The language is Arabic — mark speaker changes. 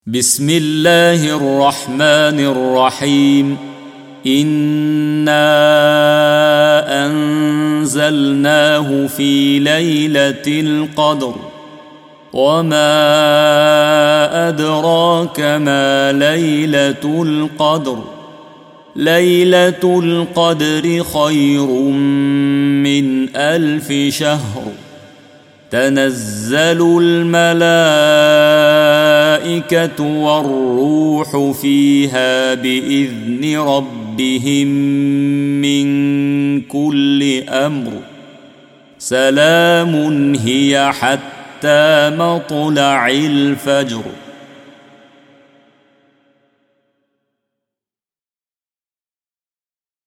Speaker 1: بسم الله الرحمن الرحيم. إنا أنزلناه في ليلة القدر وما أدراك ما ليلة القدر. ليلة القدر خير من 1000 شهر. تنزل الملائكة والروح فيها بإذن ربهم من كل أمر. سلام هي حتى مطلع الفجر.